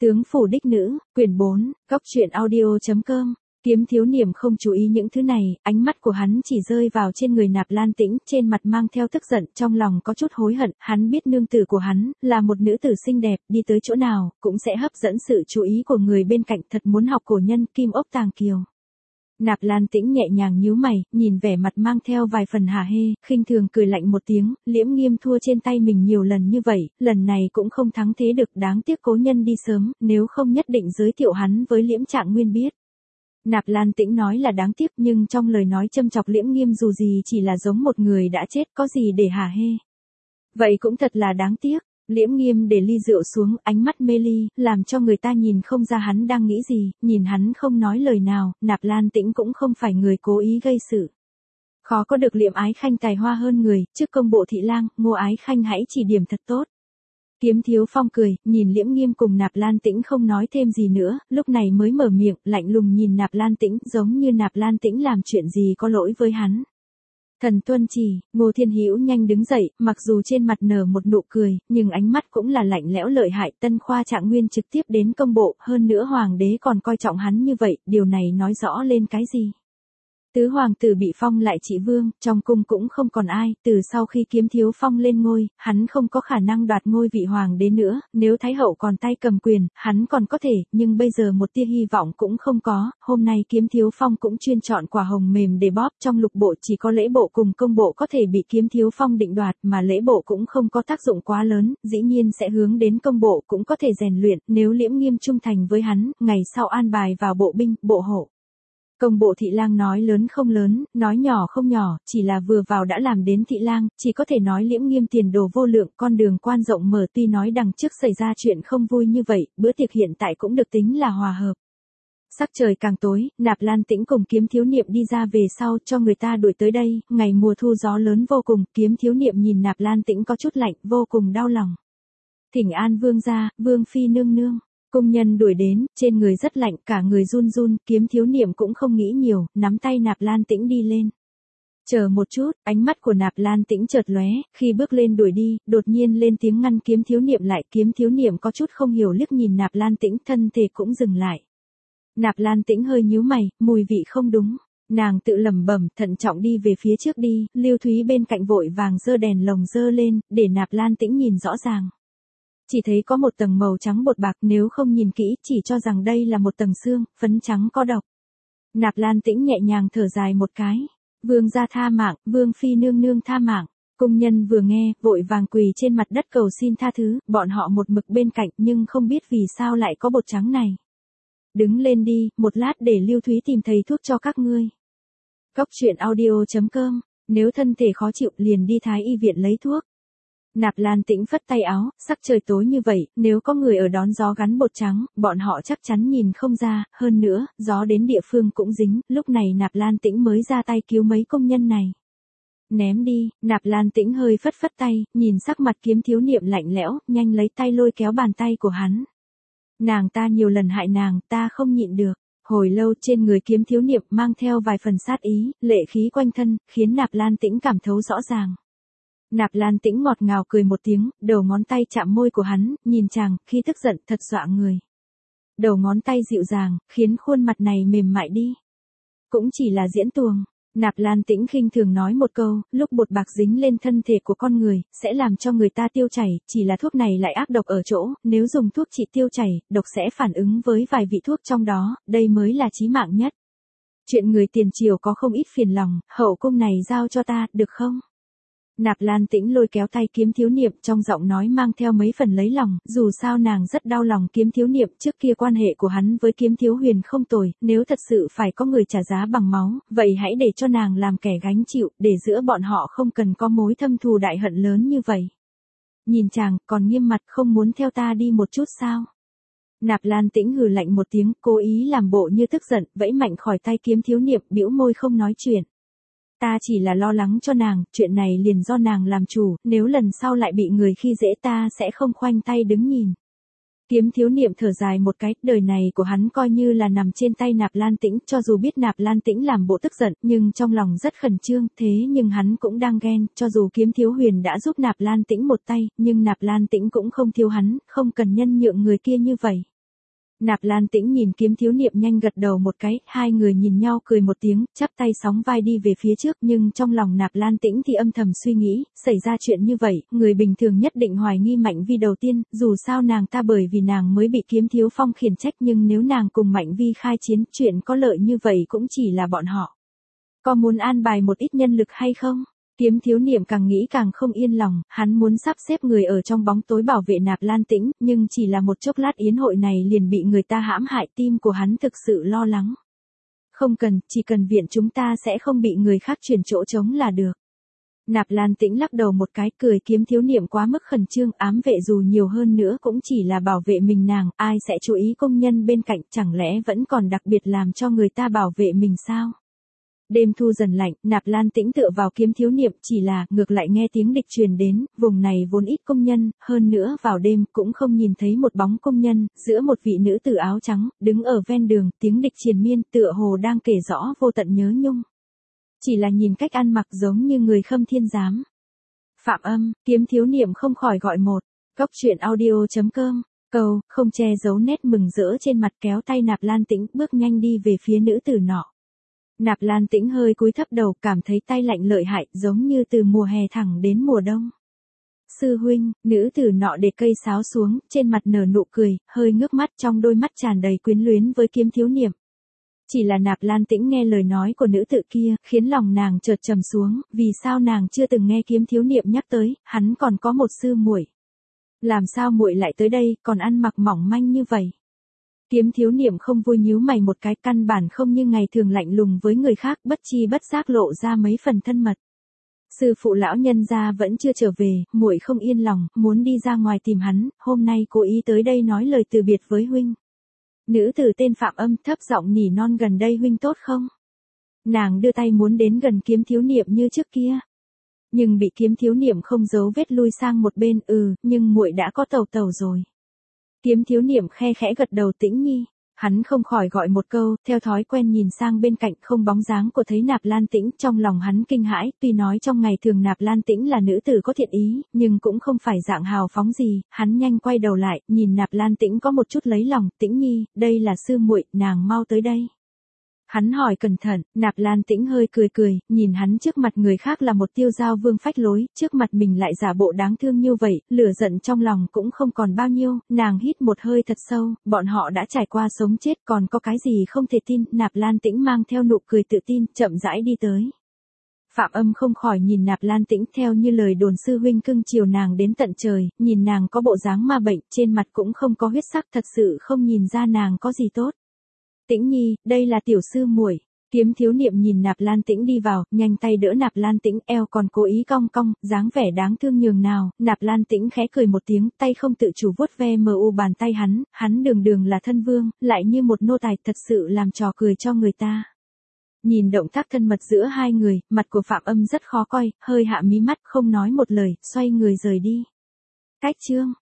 Tướng phủ đích nữ, quyển 4, góc truyện audio.com. Kiếm Thiếu Niệm không chú ý những thứ này, ánh mắt của hắn chỉ rơi vào trên người Nạp Lan Tĩnh, trên mặt mang theo tức giận, trong lòng có chút hối hận, hắn biết nương tử của hắn là một nữ tử xinh đẹp, đi tới chỗ nào cũng sẽ hấp dẫn sự chú ý của người bên cạnh, thật muốn học cổ nhân Kim Ốc Tàng Kiều. Nạp Lan Tĩnh nhẹ nhàng nhíu mày, nhìn vẻ mặt mang theo vài phần hả hê, khinh thường cười lạnh một tiếng, Liễm Nghiêm thua trên tay mình nhiều lần như vậy, lần này cũng không thắng thế được, đáng tiếc cố nhân đi sớm, nếu không nhất định giới thiệu hắn với Liễm Trạng Nguyên biết. Nạp Lan Tĩnh nói là đáng tiếc, nhưng trong lời nói châm chọc Liễm Nghiêm dù gì chỉ là giống một người đã chết, có gì để hả hê. Vậy cũng thật là đáng tiếc. Liễm Nghiêm để ly rượu xuống, ánh mắt mê ly, làm cho người ta nhìn không ra hắn đang nghĩ gì, nhìn hắn không nói lời nào, Nạp Lan Tĩnh cũng không phải người cố ý gây sự. Khó có được Liễm Ái Khanh tài hoa hơn người, trước công bộ thị lang, Ngô Ái Khanh hãy chỉ điểm thật tốt. Kiếm Thiếu Phong cười, nhìn Liễm Nghiêm cùng Nạp Lan Tĩnh không nói thêm gì nữa, lúc này mới mở miệng, lạnh lùng nhìn Nạp Lan Tĩnh, giống như Nạp Lan Tĩnh làm chuyện gì có lỗi với hắn. Thần tuân chỉ, Ngô Thiên Hữu nhanh đứng dậy, mặc dù trên mặt nở một nụ cười, nhưng ánh mắt cũng là lạnh lẽo lợi hại. Tân Khoa Trạng Nguyên trực tiếp đến công bộ, hơn nữa hoàng đế còn coi trọng hắn như vậy, điều này nói rõ lên cái gì? Tứ hoàng tử bị phong lại trị vương, trong cung cũng không còn ai, từ sau khi Kiếm Thiếu Phong lên ngôi, hắn không có khả năng đoạt ngôi vị hoàng đế nữa, nếu Thái hậu còn tay cầm quyền, hắn còn có thể, nhưng bây giờ một tia hy vọng cũng không có, hôm nay Kiếm Thiếu Phong cũng chuyên chọn quả hồng mềm để bóp, trong lục bộ chỉ có lễ bộ cùng công bộ có thể bị Kiếm Thiếu Phong định đoạt, mà lễ bộ cũng không có tác dụng quá lớn, dĩ nhiên sẽ hướng đến công bộ cũng có thể rèn luyện, nếu Liễm Nghiêm trung thành với hắn, ngày sau an bài vào bộ binh, bộ hộ. Công bộ thị lang nói lớn không lớn, nói nhỏ không nhỏ, chỉ là vừa vào đã làm đến thị lang, chỉ có thể nói Liễm Nghiêm tiền đồ vô lượng, con đường quan rộng mở, tuy nói đằng trước xảy ra chuyện không vui như vậy, bữa tiệc hiện tại cũng được tính là hòa hợp. Sắc trời càng tối, Nạp Lan Tĩnh cùng Kiếm Thiếu Niệm đi ra về sau, cho người ta đuổi tới đây, ngày mùa thu gió lớn vô cùng, Kiếm Thiếu Niệm nhìn Nạp Lan Tĩnh có chút lạnh, vô cùng đau lòng. Thỉnh an vương gia, vương phi nương nương. Cung nhân đuổi đến, trên người rất lạnh, cả người run run, Kiếm Thiếu Niệm cũng không nghĩ nhiều, nắm tay Nạp Lan Tĩnh đi lên. Chờ một chút, ánh mắt của Nạp Lan Tĩnh chợt lóe, khi bước lên đuổi đi, đột nhiên lên tiếng ngăn Kiếm Thiếu Niệm lại, Kiếm Thiếu Niệm có chút không hiểu liếc nhìn Nạp Lan Tĩnh, thân thể cũng dừng lại. Nạp Lan Tĩnh hơi nhíu mày, mùi vị không đúng. Nàng tự lẩm bẩm, thận trọng đi về phía trước đi, Lưu Thúy bên cạnh vội vàng giơ đèn lồng giơ lên, để Nạp Lan Tĩnh nhìn rõ ràng. Chỉ thấy có một tầng màu trắng bột bạc, nếu không nhìn kỹ chỉ cho rằng đây là một tầng xương, phấn trắng có độc. Nạp Lan Tĩnh nhẹ nhàng thở dài một cái. Vương gia tha mạng, vương phi nương nương tha mạng. Cung nhân vừa nghe, vội vàng quỳ trên mặt đất cầu xin tha thứ, bọn họ một mực bên cạnh nhưng không biết vì sao lại có bột trắng này. Đứng lên đi, một lát để Lưu Thúy tìm thầy thuốc cho các ngươi. Góc truyện audio.com, nếu thân thể khó chịu liền đi Thái y viện lấy thuốc. Nạp Lan Tĩnh phất tay áo, sắc trời tối như vậy, nếu có người ở đón gió gắn bột trắng, bọn họ chắc chắn nhìn không ra, hơn nữa, gió đến địa phương cũng dính, lúc này Nạp Lan Tĩnh mới ra tay cứu mấy công nhân này. Ném đi, Nạp Lan Tĩnh hơi phất phất tay, nhìn sắc mặt Kiếm Thiếu Niệm lạnh lẽo, nhanh lấy tay lôi kéo bàn tay của hắn. Nàng ta nhiều lần hại nàng, ta không nhịn được. Hồi lâu trên người Kiếm Thiếu Niệm mang theo vài phần sát ý, lệ khí quanh thân, khiến Nạp Lan Tĩnh cảm thấu rõ ràng. Nạp Lan Tĩnh ngọt ngào cười một tiếng, đầu ngón tay chạm môi của hắn, nhìn chàng, khi tức giận thật dọa người. Đầu ngón tay dịu dàng, khiến khuôn mặt này mềm mại đi. Cũng chỉ là diễn tuồng. Nạp Lan Tĩnh khinh thường nói một câu, lúc bột bạc dính lên thân thể của con người, sẽ làm cho người ta tiêu chảy, chỉ là thuốc này lại ác độc ở chỗ, nếu dùng thuốc trị tiêu chảy, độc sẽ phản ứng với vài vị thuốc trong đó, đây mới là chí mạng nhất. Chuyện người tiền triều có không ít phiền lòng, hậu cung này giao cho ta, được không? Nạp Lan Tĩnh lôi kéo tay Kiếm Thiếu Niệm, trong giọng nói mang theo mấy phần lấy lòng, dù sao nàng rất đau lòng Kiếm Thiếu Niệm, trước kia quan hệ của hắn với Kiếm Thiếu Huyền không tồi, nếu thật sự phải có người trả giá bằng máu, vậy hãy để cho nàng làm kẻ gánh chịu, để giữa bọn họ không cần có mối thâm thù đại hận lớn như vậy. Nhìn chàng, còn nghiêm mặt, không muốn theo ta đi một chút sao? Nạp Lan Tĩnh hừ lạnh một tiếng, cố ý làm bộ như tức giận, vẫy mạnh khỏi tay Kiếm Thiếu Niệm, bĩu môi không nói chuyện. Ta chỉ là lo lắng cho nàng, chuyện này liền do nàng làm chủ, nếu lần sau lại bị người khi dễ ta sẽ không khoanh tay đứng nhìn. Kiếm Thiếu Niệm thở dài một cái, đời này của hắn coi như là nằm trên tay Nạp Lan Tĩnh, cho dù biết Nạp Lan Tĩnh làm bộ tức giận, nhưng trong lòng rất khẩn trương, thế nhưng hắn cũng đang ghen, cho dù Kiếm Thiếu Huyền đã giúp Nạp Lan Tĩnh một tay, nhưng Nạp Lan Tĩnh cũng không thiếu hắn, không cần nhân nhượng người kia như vậy. Nạp Lan Tĩnh nhìn Kiếm Thiếu Niệm nhanh gật đầu một cái, hai người nhìn nhau cười một tiếng, chắp tay sóng vai đi về phía trước, nhưng trong lòng Nạp Lan Tĩnh thì âm thầm suy nghĩ, xảy ra chuyện như vậy, người bình thường nhất định hoài nghi Mạnh Vi đầu tiên, dù sao nàng ta bởi vì nàng mới bị Kiếm Thiếu Phong khiển trách, nhưng nếu nàng cùng Mạnh Vi khai chiến, chuyện có lợi như vậy cũng chỉ là bọn họ. Có muốn an bài một ít nhân lực hay không? Kiếm Thiếu Niệm càng nghĩ càng không yên lòng, hắn muốn sắp xếp người ở trong bóng tối bảo vệ Nạp Lan Tĩnh, nhưng chỉ là một chốc lát yến hội này liền bị người ta hãm hại, tim của hắn thực sự lo lắng. Không cần, chỉ cần viện chúng ta sẽ không bị người khác chuyển chỗ trống là được. Nạp Lan Tĩnh lắc đầu một cái, cười. Kiếm Thiếu Niệm quá mức khẩn trương, ám vệ dù nhiều hơn nữa cũng chỉ là bảo vệ mình nàng, ai sẽ chú ý công nhân bên cạnh, chẳng lẽ vẫn còn đặc biệt làm cho người ta bảo vệ mình sao? Đêm thu dần lạnh, Nạp Lan Tĩnh tựa vào Kiếm Thiếu Niệm, chỉ là, ngược lại nghe tiếng địch truyền đến, vùng này vốn ít công nhân, hơn nữa vào đêm cũng không nhìn thấy một bóng công nhân, giữa một vị nữ tử áo trắng, đứng ở ven đường, tiếng địch triền miên, tựa hồ đang kể rõ vô tận nhớ nhung. Chỉ là nhìn cách ăn mặc giống như người Khâm Thiên Giám. Phạm Âm, Kiếm Thiếu Niệm không khỏi gọi một. Cóc truyện audio.com, câu, không che giấu nét mừng rỡ trên mặt, kéo tay Nạp Lan Tĩnh, bước nhanh đi về phía nữ tử nọ. Nạp Lan Tĩnh hơi cúi thấp đầu, cảm thấy tay lạnh lợi hại, giống như từ mùa hè thẳng đến mùa đông. Sư huynh, nữ tử nọ để cây sáo xuống, trên mặt nở nụ cười, hơi ngước mắt, trong đôi mắt tràn đầy quyến luyến với Kiếm Thiếu Niệm. Chỉ là Nạp Lan Tĩnh nghe lời nói của nữ tử kia, khiến lòng nàng chợt trầm xuống, vì sao nàng chưa từng nghe Kiếm Thiếu Niệm nhắc tới, hắn còn có một sư muội. Làm sao muội lại tới đây, còn ăn mặc mỏng manh như vậy? Kiếm Thiếu Niệm không vui nhíu mày một cái, căn bản không như ngày thường lạnh lùng với người khác, bất chi bất giác lộ ra mấy phần thân mật. Sư phụ lão nhân gia vẫn chưa trở về, muội không yên lòng, muốn đi ra ngoài tìm hắn, hôm nay cố ý tới đây nói lời từ biệt với huynh. Nữ tử tên Phạm Âm thấp giọng nỉ non, gần đây huynh tốt không? Nàng đưa tay muốn đến gần Kiếm Thiếu Niệm như trước kia, nhưng bị Kiếm Thiếu Niệm không giấu vết lui sang một bên, nhưng muội đã có tàu tàu rồi. Kiếm Thiếu Niệm khe khẽ gật đầu. Tĩnh nhi. Hắn không khỏi gọi một câu, theo thói quen nhìn sang bên cạnh, không bóng dáng của thấy Nạp Lan Tĩnh, trong lòng hắn kinh hãi, tuy nói trong ngày thường Nạp Lan Tĩnh là nữ tử có thiện ý, nhưng cũng không phải dạng hào phóng gì, hắn nhanh quay đầu lại, nhìn Nạp Lan Tĩnh có một chút lấy lòng. Tĩnh nhi, đây là sư muội, nàng mau tới đây. Hắn hỏi cẩn thận, Nạp Lan Tĩnh hơi cười, nhìn hắn trước mặt người khác là một tiêu giao vương phách lối, trước mặt mình lại giả bộ đáng thương như vậy, lửa giận trong lòng cũng không còn bao nhiêu, nàng hít một hơi thật sâu, bọn họ đã trải qua sống chết, còn có cái gì không thể tin. Nạp Lan Tĩnh mang theo nụ cười tự tin, chậm rãi đi tới. Phạm Âm không khỏi nhìn Nạp Lan Tĩnh, theo như lời đồn sư huynh cưng chiều nàng đến tận trời, nhìn nàng có bộ dáng ma bệnh, trên mặt cũng không có huyết sắc, thật sự không nhìn ra nàng có gì tốt. Tĩnh nhi, đây là tiểu sư muội. Kiếm Thiếu Niệm nhìn Nạp Lan Tĩnh đi vào, nhanh tay đỡ Nạp Lan Tĩnh, eo còn cố ý cong cong, dáng vẻ đáng thương nhường nào. Nạp Lan Tĩnh khẽ cười một tiếng, tay không tự chủ vuốt ve bàn tay hắn đường là thân vương, lại như một nô tài, thật sự làm trò cười cho người ta. Nhìn động tác thân mật giữa hai người, mặt của Phạm Âm rất khó coi, hơi hạ mí mắt, không nói một lời, xoay người rời đi. Cách chương